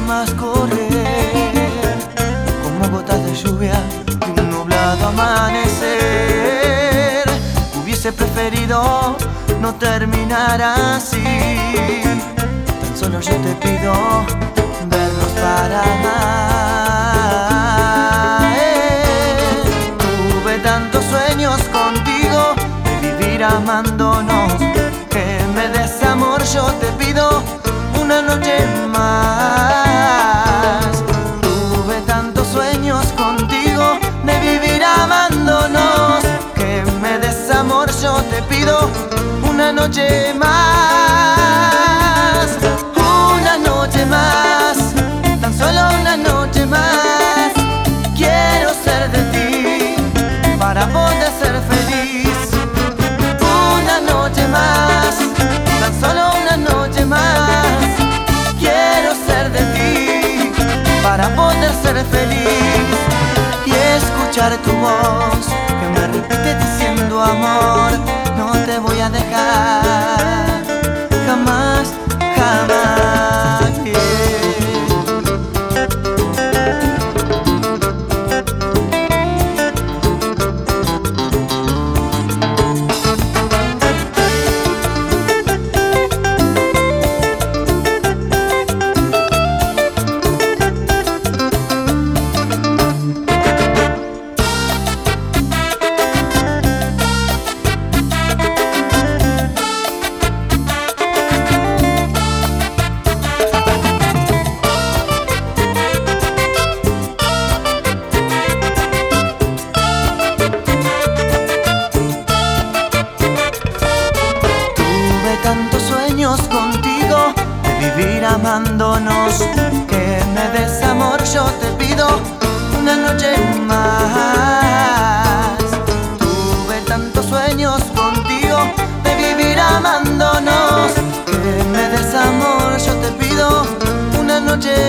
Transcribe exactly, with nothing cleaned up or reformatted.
lágrimas correr como gotas de lluvia de un nublado amanecer. Hubiese preferido no terminar así. Tan solo yo te pido vernos para amar. Tuve tantos sueños contigo de vivir amándonos, que me des amor, yo te pido una noche más. Tuve tantos sueños contigo de vivir amándonos, que me des amor, yo te pido una noche más. Una noche más, tan solo una noche más. Quiero ser de ti para poder ser feliz. Una noche más, tan solo una noche más. Quiero ser de ti para poder ser feliz y escuchar tu voz que me repite diciendo: amor, no te voy a dejar jamás, jamás. Tantos sueños contigo de vivir amándonos, que me des amor, yo te pido una noche más. Tuve tantos sueños contigo de vivir amándonos, que me des amor, yo te pido una noche